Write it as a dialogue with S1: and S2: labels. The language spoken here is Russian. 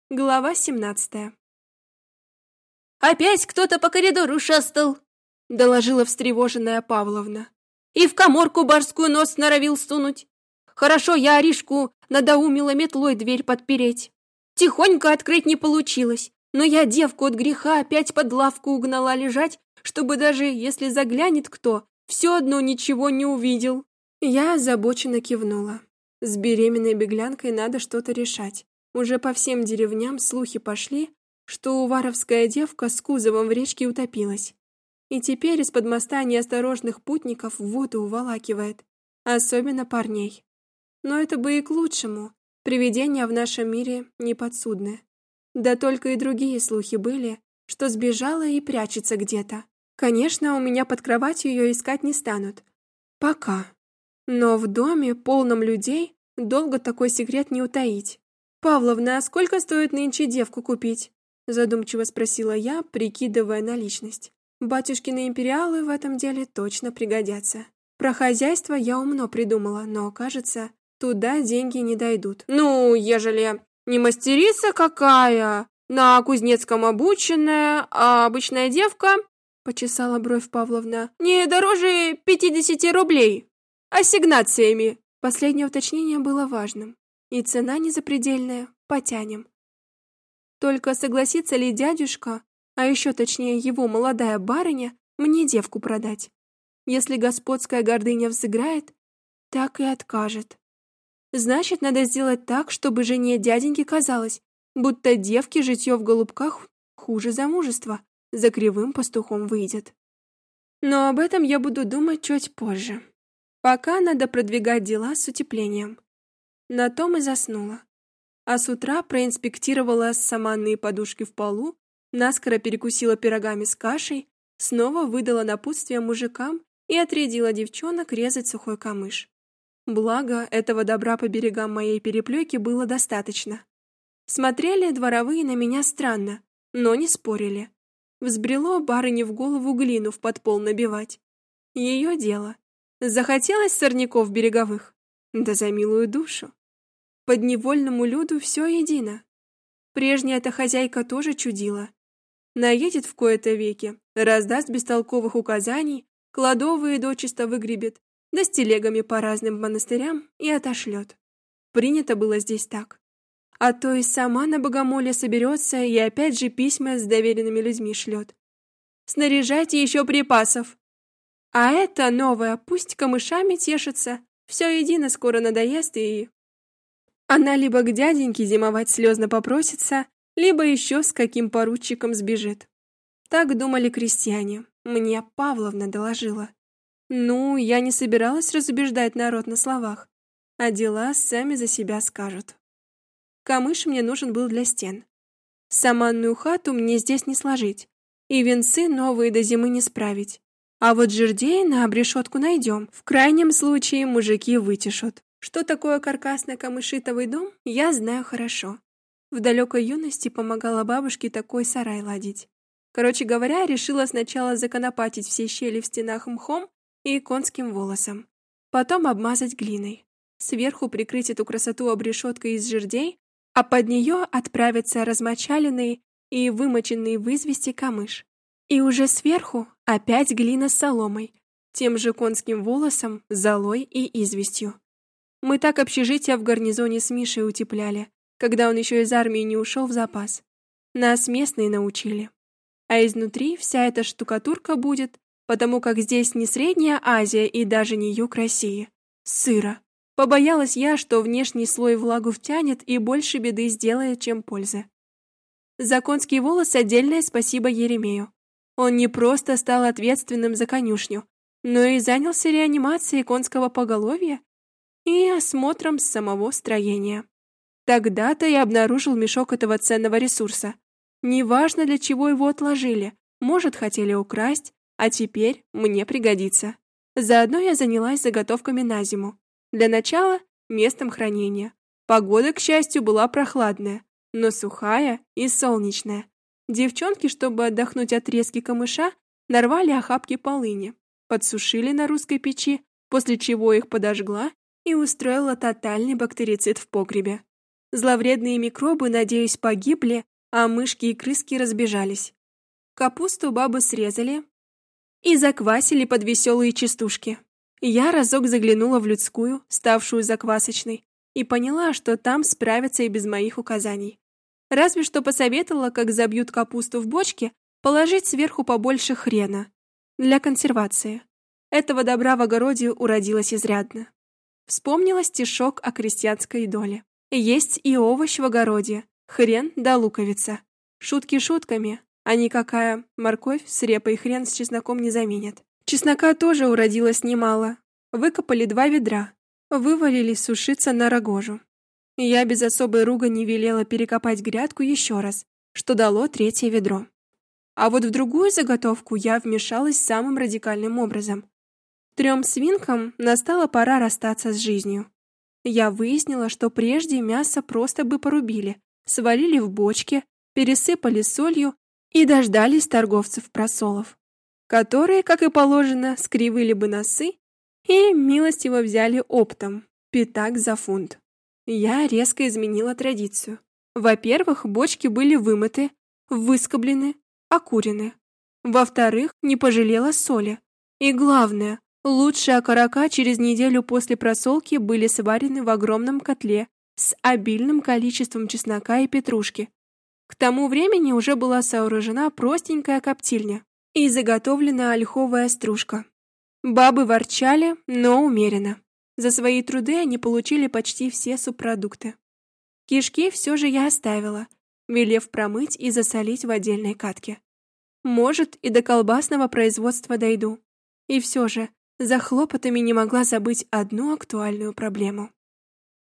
S1: Глава 17. «Опять кто-то по коридору шастал», — доложила встревоженная Павловна. «И в каморку барскую нос норовил сунуть. Хорошо, я Аришку надоумила метлой дверь подпереть. Тихонько открыть не получилось, но я девку от греха опять под лавку угнала лежать, чтобы даже если заглянет кто, все одно ничего не увидел». Я озабоченно кивнула. С беременной беглянкой надо что-то решать. Уже по всем деревням слухи пошли, что уваровская девка с кузовом в речке утопилась. И теперь из-под моста неосторожных путников в воду уволакивает, особенно парней. Но это бы и к лучшему. Привидения в нашем мире неподсудны. Да только и другие слухи были, что сбежала и прячется где-то. Конечно, у меня под кроватью ее искать не станут. Пока. Но в доме, полном людей, долго такой секрет не утаить. «Павловна, а сколько стоит нынче девку купить?» Задумчиво спросила я, прикидывая наличность. Батюшкины империалы в этом деле точно пригодятся. Про хозяйство я умно придумала, но, кажется, туда деньги не дойдут. «Ну, ежели не мастерица какая, на кузнецком обученная, а обычная девка...» Почесала бровь Павловна. «Не дороже 50 рублей. Ассигнациями». Последнее уточнение было важным. И цена не запредельная, потянем. Только согласится ли дядюшка, а еще точнее его молодая барыня, мне девку продать? Если господская гордыня взыграет, так и откажет. Значит, надо сделать так, чтобы жене дяденьки казалось, будто девке житье в голубках хуже замужества, за кривым пастухом выйдет. Но об этом я буду думать чуть позже. Пока надо продвигать дела с утеплением. На том и заснула. А с утра проинспектировала саманные подушки в полу, наскоро перекусила пирогами с кашей, снова выдала напутствие мужикам и отрядила девчонок резать сухой камыш. Благо, этого добра по берегам моей переплёйки было достаточно. Смотрели дворовые на меня странно, но не спорили. Взбрело барыне в голову глину в подпол набивать. Ее дело. Захотелось сорняков береговых? Да за милую душу. Подневольному люду все едино. Прежняя-то хозяйка тоже чудила. Наедет в кои-то веки, раздаст бестолковых указаний, кладовые дочисто выгребет, да с телегами по разным монастырям и отошлет. Принято было здесь так. А то и сама на богомолье соберется и опять же письма с доверенными людьми шлет. Снаряжайте еще припасов. А это новое, пусть камышами тешится, все едино скоро надоест и... Она либо к дяденьке зимовать слезно попросится, либо еще с каким поручиком сбежит. Так думали крестьяне, мне Павловна доложила. Ну, я не собиралась разубеждать народ на словах, а дела сами за себя скажут. Камыш мне нужен был для стен. Саманную хату мне здесь не сложить, и венцы новые до зимы не справить. А вот жердей на обрешетку найдем. В крайнем случае мужики вытешут. Что такое каркасно-камышитовый дом, я знаю хорошо. В далекой юности помогала бабушке такой сарай ладить. Короче говоря, решила сначала законопатить все щели в стенах мхом и конским волосом. Потом обмазать глиной. Сверху прикрыть эту красоту обрешеткой из жердей, а под нее отправиться размочаленный и вымоченный в извести камыш. И уже сверху опять глина с соломой, тем же конским волосом, золой и известью. Мы так общежитие в гарнизоне с Мишей утепляли, когда он еще из армии не ушел в запас. Нас местные научили. А изнутри вся эта штукатурка будет, потому как здесь не Средняя Азия и даже не юг России. Сыро. Побоялась я, что внешний слой влагу втянет и больше беды сделает, чем пользы. За конский волос отдельное спасибо Еремею. Он не просто стал ответственным за конюшню, но и занялся реанимацией конского поголовья и осмотром самого строения. Тогда-то я обнаружил мешок этого ценного ресурса. Неважно, для чего его отложили, может, хотели украсть, а теперь мне пригодится. Заодно я занялась заготовками на зиму. Для начала местом хранения. Погода, к счастью, была прохладная, но сухая и солнечная. Девчонки, чтобы отдохнуть от резки камыша, нарвали охапки полыни, подсушили на русской печи, после чего их подожгла и устроила тотальный бактерицид в погребе. Зловредные микробы, надеюсь, погибли, а мышки и крыски разбежались. Капусту бабы срезали и заквасили под веселые частушки. Я разок заглянула в людскую, ставшую заквасочной, и поняла, что там справятся и без моих указаний. Разве что посоветовала, как забьют капусту в бочке, положить сверху побольше хрена для консервации. Этого добра в огороде уродилось изрядно. Вспомнила стишок о крестьянской доле. Есть и овощ в огороде, хрен да луковица. Шутки шутками, а никакая морковь с репой хрен с чесноком не заменит. Чеснока тоже уродилось немало. Выкопали 2 ведра, вывалили сушиться на рогожу. Я без особой ругани велела перекопать грядку еще раз, что дало 3-е ведро. А вот в другую заготовку я вмешалась самым радикальным образом. 3 свинкам настала пора расстаться с жизнью. Я выяснила, что прежде мясо просто бы порубили, свалили в бочки, пересыпали солью и дождались торговцев-просолов, которые, как и положено, скривили бы носы и милостиво взяли оптом пятак за фунт. Я резко изменила традицию. Во-первых, бочки были вымыты, выскоблены, окурены. Во-вторых, не пожалела соли. И главное, лучшие окорока через неделю после просолки были сварены в огромном котле с обильным количеством чеснока и петрушки. К тому времени уже была сооружена простенькая коптильня и заготовлена ольховая стружка. Бабы ворчали, но умеренно. За свои труды они получили почти все субпродукты. Кишки все же я оставила, велев промыть и засолить в отдельной катке. Может, и до колбасного производства дойду. И все же, за хлопотами не могла забыть одну актуальную проблему.